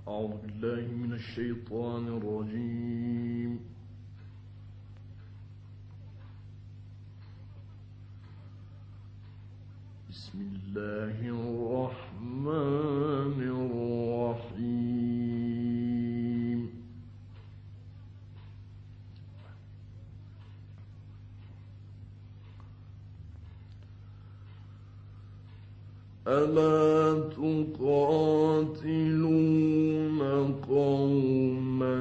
أعوذ بالله من الشيطان الرجيم. بسم الله الرحمن الرحيم. ألا تقاتلون قوما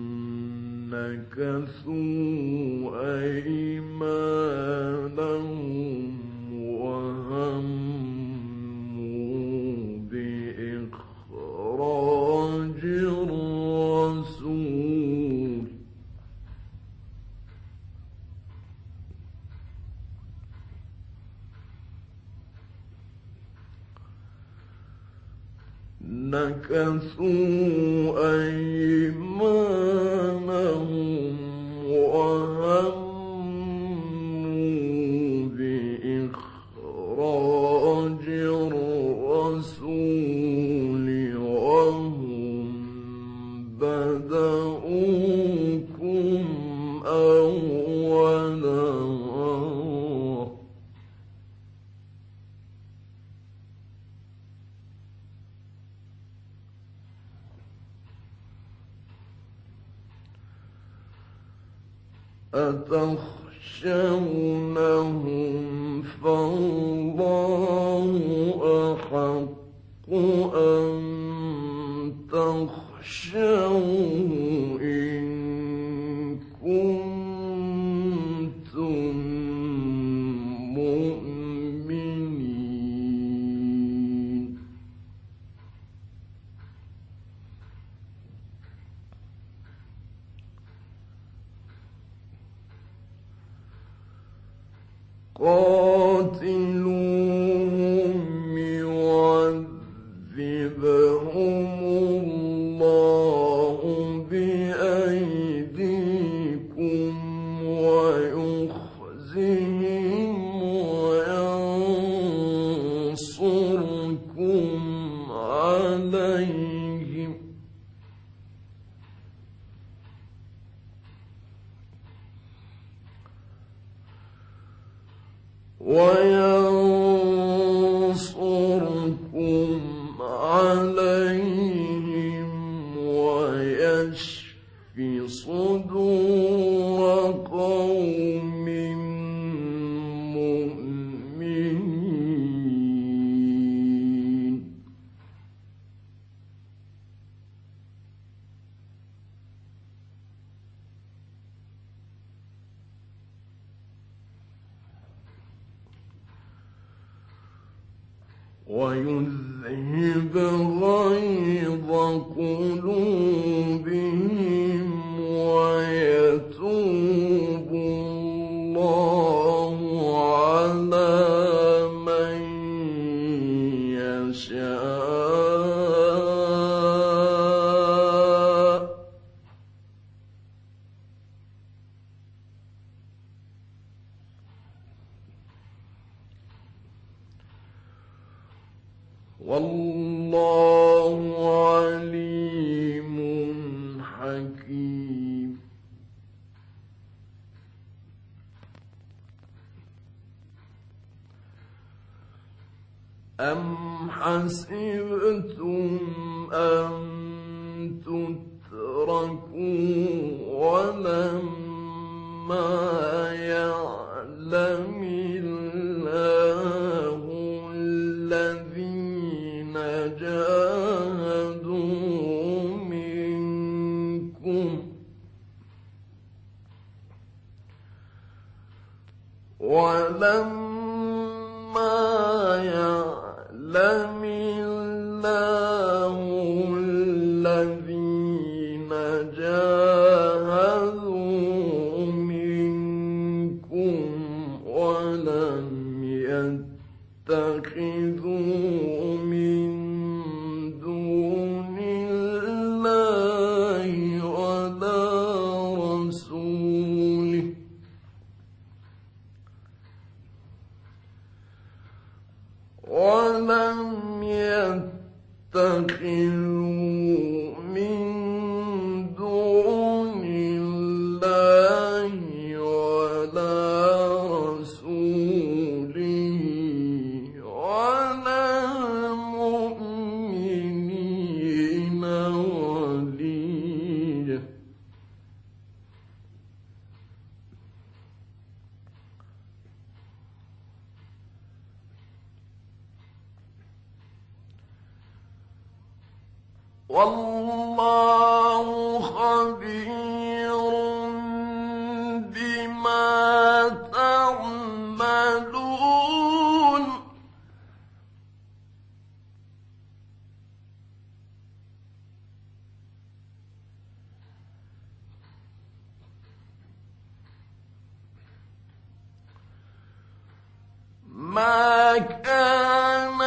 نكثوا أيمانهم وهموا بإخراج الرسول وهم بدؤوكم أول مرة أتخشونهم فالله أحق أن تخشوه إن كنتم مؤمنين. قاتلوهم يعذبهم الله بأيديكم ويخزهم وينصركم عليهم ويشف صدور قوم مؤمنين. ويذهب غيظ قلوبهم ويتوب الله على من يشاء. والله عليم حكيم. أم حسبتم أن تتركوا ولما يعلم الله الذين جاهدوا منكم ولما يعلم الله الذين جاهدوا منكم ولم يتخذوا من دون الله ولا رسوله ولم يتخذوا من دون الله ولا رسوله ولا المؤمنين وليا. والله خبير بما تعملون. ما كان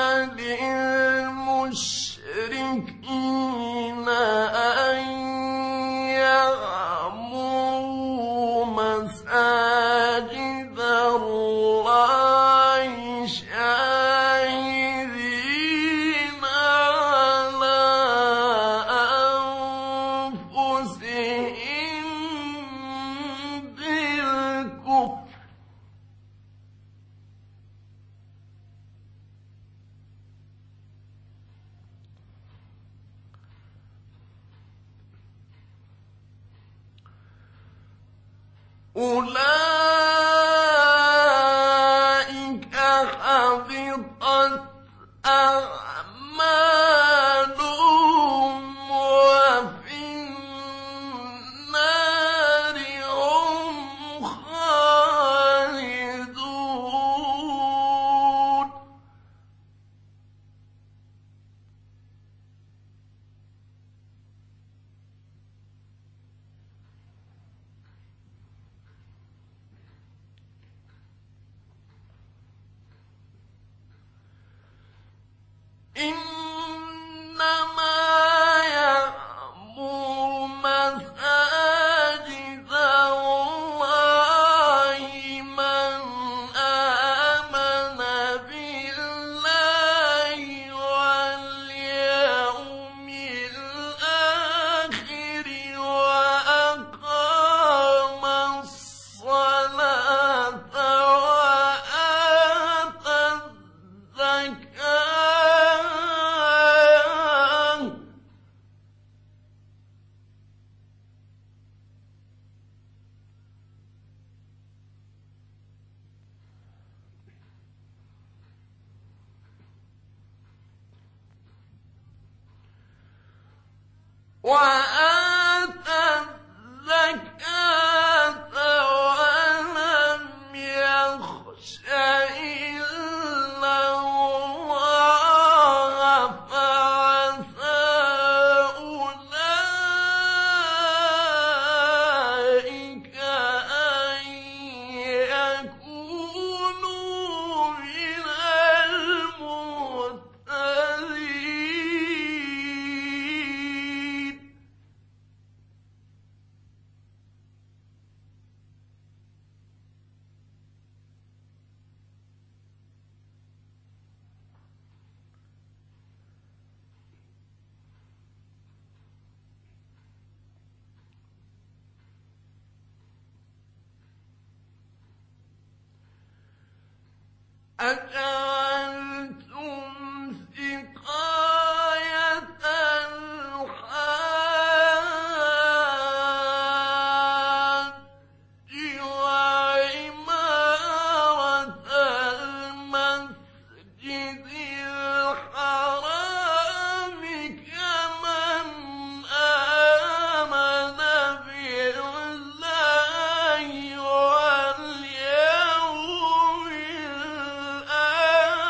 للمشركين أن يعمروا مساجد الله شاهدين على أنفسهم بالكفر أولئك حبطت أعمالهم وفي النار هم خالدون. إنما يعمر مساجد الله من آمن بالله واليوم الآخر وأقام الصلاة وآتى الزكاة. ولم يخش إلا الله فعسى أولئك أن يكونوا من المهتدين. أجعلتم سقاية الحاج وعمارة المسجد الحرام كمن آمن بالله واليوم الآخر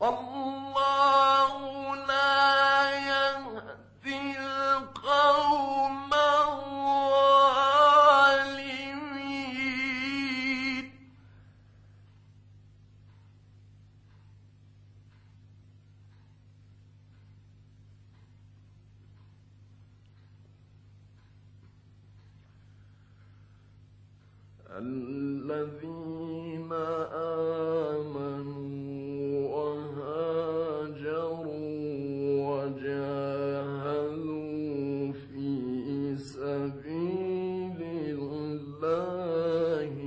والله لا يهدي القوم الظالمين الذين آمنوا وهاجروا وجاهدوا في سبيل الله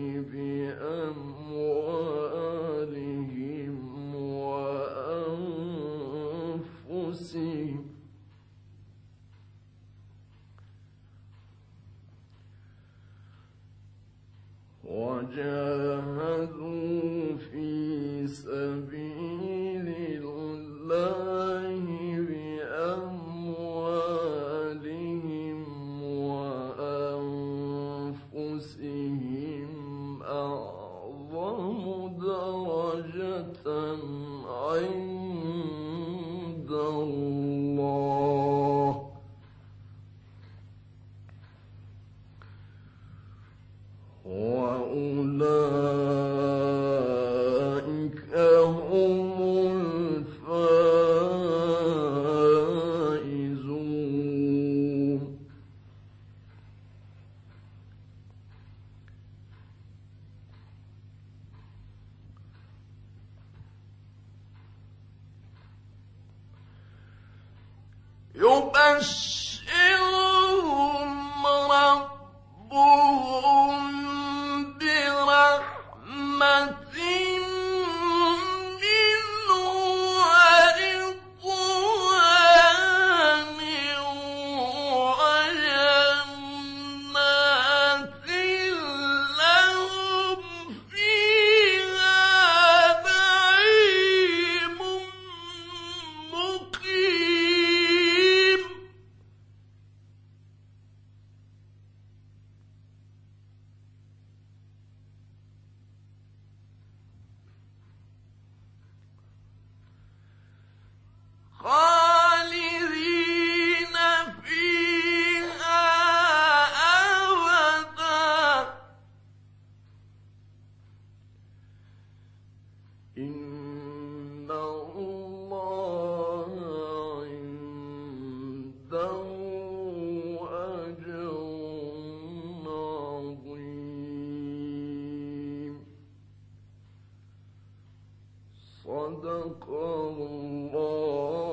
بأموالهم وأنفسهم أعظم درجة عند الله وأولئك هم الفائزون يبشرهم ربهم برحمة منه ورضوان وجنات لهم فيها نعيم مقيم خالدين فيها أبدا إن الله عنده أجر عظيم صدق الله